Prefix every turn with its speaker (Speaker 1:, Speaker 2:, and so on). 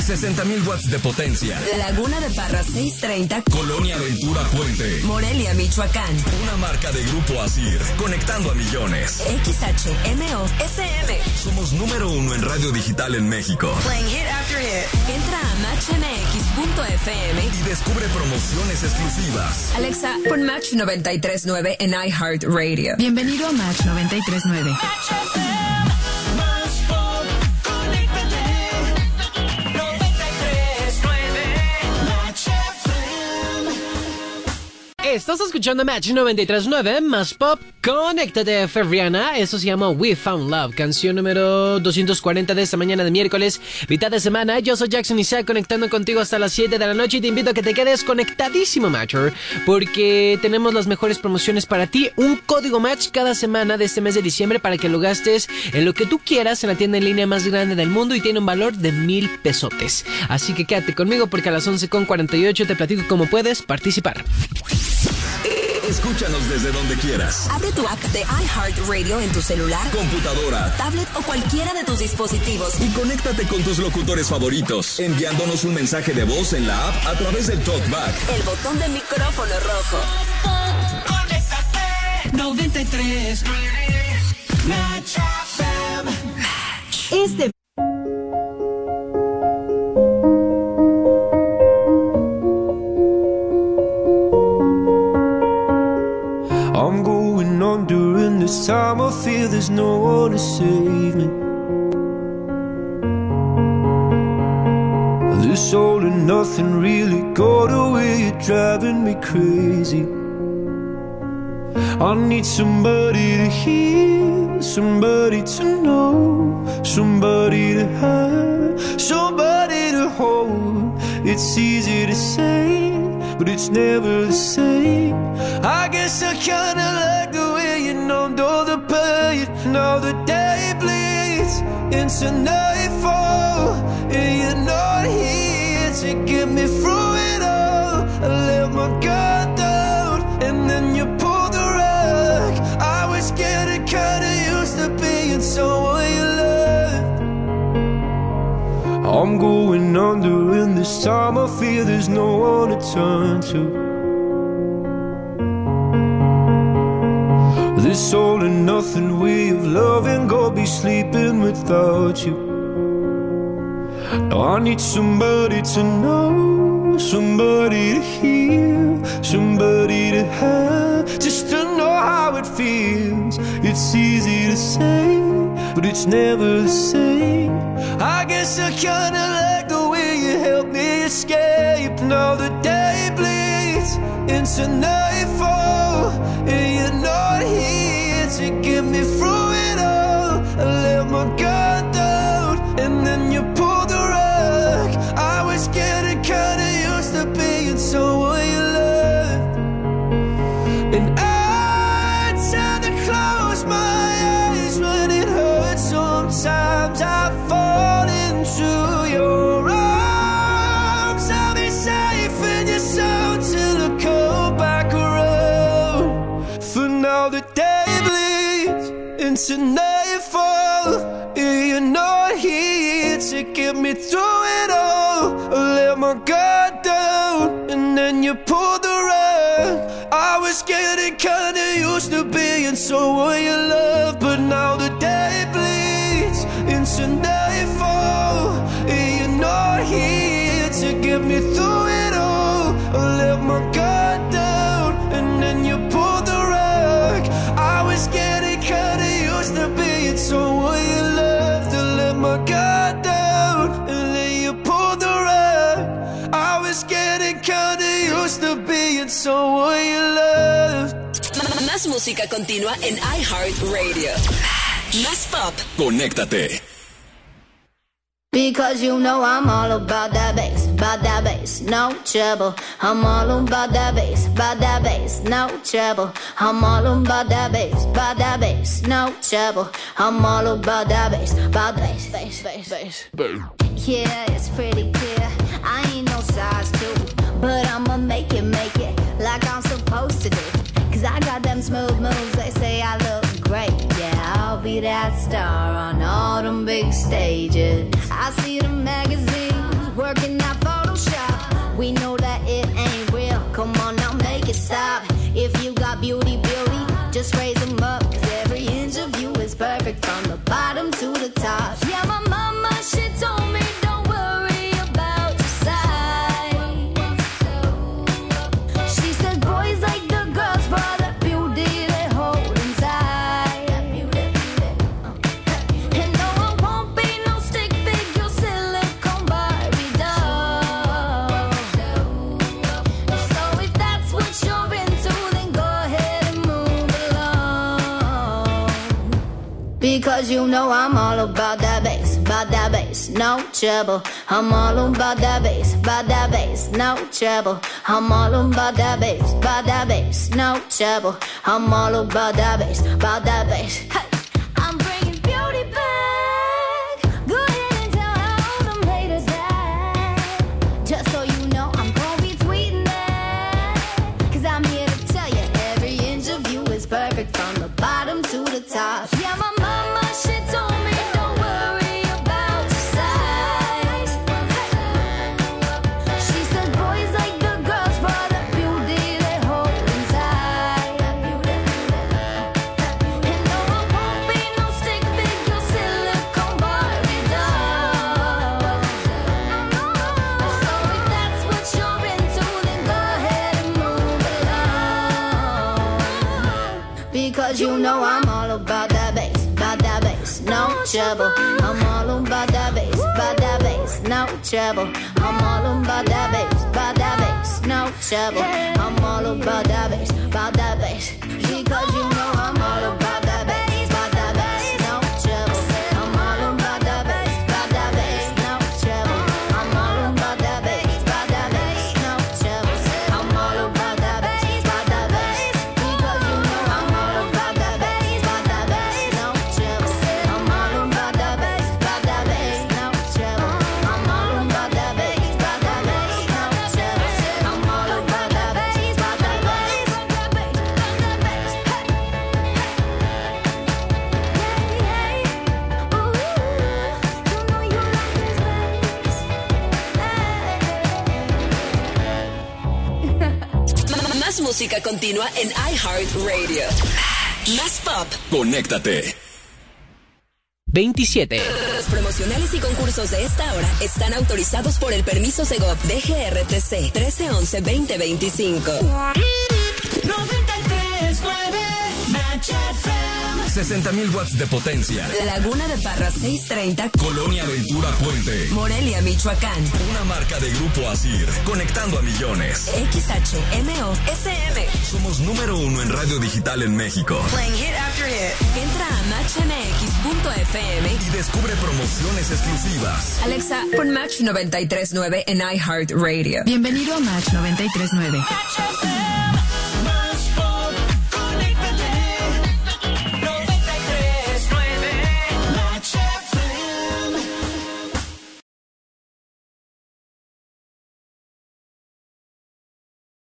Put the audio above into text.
Speaker 1: 60,000 watts de potencia.
Speaker 2: Laguna de Parra 630.
Speaker 1: Colonia Ventura Puente.
Speaker 2: Morelia, Michoacán.
Speaker 1: Una marca de Grupo Asir, conectando a millones.
Speaker 2: XHMO FM.
Speaker 1: Somos número 1 en radio digital en México.
Speaker 2: Playing hit after hit. Entra a matchmx.fm
Speaker 1: y descubre promociones exclusivas.
Speaker 2: Alexa, pon Match 93.9 en iHeartRadio.
Speaker 3: Bienvenido a Match 93.9.
Speaker 4: Estás escuchando Match 93.9, más pop, conéctate, Ferriana. Eso se llama We Found Love, canción número 240 de esta mañana de miércoles, mitad de semana. Yo soy Jackson Isaac, conectando contigo hasta las 7 de la noche y te invito a que te quedes conectadísimo, Matcher, porque tenemos las mejores promociones para ti. Un código Match cada semana de este mes de diciembre para que lo gastes en lo que tú quieras en la tienda en línea más grande del mundo y tiene un valor de 1,000 pesotes. Así que quédate conmigo porque a las 11:48 te platico cómo puedes participar.
Speaker 1: Escúchanos desde donde quieras.
Speaker 2: Abre tu app de iHeartRadio en tu celular,
Speaker 1: computadora,
Speaker 2: tablet o cualquiera de tus dispositivos.
Speaker 1: Y conéctate con tus locutores favoritos, enviándonos un mensaje de voz en la app a través del TalkBack.
Speaker 2: El botón de micrófono rojo.
Speaker 5: Conéctate 93 Match FM.
Speaker 2: Este
Speaker 6: I'm going on during this time. I feel there's no one to save me. This all and nothing really got away. You're driving me crazy. I need somebody to hear, somebody to know, somebody to have, somebody to hold. It's easy to say, but it's never the same. I guess I kinda like the way you numbed all the pain. Now the day bleeds into nightfall, and you're not here to get me through it all. I let my guard down, and then you pulled the rug. I was getting kinda used to being someone you loved. I'm going under, and this time I feel there's no one to turn to. This all and nothing way of loving, go be sleeping without you. Now I need somebody to know, somebody to hear, somebody to have, just to know how it feels. It's easy to say, but it's never the same. I guess I kinda like the way you help me escape. Now the day bleeds into nightfall, and you're not here to get me through it all. I let my guard down, and then you pulled the rug. I was getting kinda used to being someone you loved, and I tend to close my eyes when it hurts. Sometimes I fall into your arms. I'll be safe in your soul till I come back around. For now the day bleeds into nightfall, and you're not here to get me through it all. I let my guard down, and then you pulled the rug. I was getting kinda used to being someone you love, but now the day bleeds into nightfall, and you're not here to get me through it all. I let my guard down, and then you pulled the rug. I was getting kinda used to being someone you loved. I let my guard down, and then you pulled the rug. I was getting kinda used to being someone you loved.
Speaker 2: Más música continua en iHeartRadio. Más pop.
Speaker 1: Conéctate.
Speaker 7: Because you know I'm all about that bass, no trouble. I'm all about that bass, no trouble. I'm all about that bass, no trouble. I'm all about that bass, bass. Yeah, it's pretty clear. I ain't no size 2, but I'ma make it like I'm supposed to do. Cause I got them smooth moves, they say I look great. Yeah, I'll be that star on all them big stages. I see the magazines working at Photoshop. We know that it ain't real. Come on now, make it stop. If you got beauty, just raise them up. 'Cause every inch of you is perfect from the bottom to the top. Yeah, my mama, she told me don't worry about your size. She said boys like the girls for the beauty they hold inside. And no, it won't be no stick figure, silicone Barbie doll. So if that's what you're into, then go ahead and move along. Because you know I'm all about that bass, no trouble. I'm all about that bass, no trouble. I'm all about that bass, no trouble. I'm all about that bass. Hey, I'm bringing beauty back. Go ahead and tell all them haters that. Just so you know, I'm gonna be tweeting that. 'Cause I'm here to tell you, every inch of you is perfect from the bottom to the top. Yeah, my mama, she told me don't worry about your size. She said boys like the girls for the beauty they hold inside. And no, it won't be no stick figure, silicone Barbie doll. So if that's what you're into, then go ahead and move along. Because you know I'm all about that bass, no trouble. I'm all about that bass, no trouble. I'm all about that bass, no trouble. I'm all about that bass, because you know I'm all about that bass, no trouble. I'm all about that bass, no trouble. I'm all about that bass, no trouble. I'm all about that bass, because you know I'm all about that bass, no trouble. I'm all about that bass, no trouble. I'm all about that bass, no trouble. I'm all about that bass,
Speaker 2: Más música continua en iHeartRadio. Más pop.
Speaker 1: Conéctate.
Speaker 4: 27.
Speaker 2: Los promocionales y concursos de esta hora están autorizados por el permiso Segov DGRTC 1311-2025.
Speaker 5: 93.9 Match FM.
Speaker 1: 60,000 watts de potencia.
Speaker 2: Laguna de Parra 630,
Speaker 1: Colonia Ventura Puente.
Speaker 2: Morelia, Michoacán.
Speaker 1: Una marca de Grupo Asir, conectando a millones.
Speaker 2: XHMO SM.
Speaker 1: Somos número 1 en radio digital en México.
Speaker 2: Playing hit after hit. Entra a matchmx.fm
Speaker 1: Y descubre promociones exclusivas.
Speaker 2: Alexa, pon Match 93.9 en iHeartRadio.
Speaker 3: Bienvenido a Match 93.9.
Speaker 5: Match FM.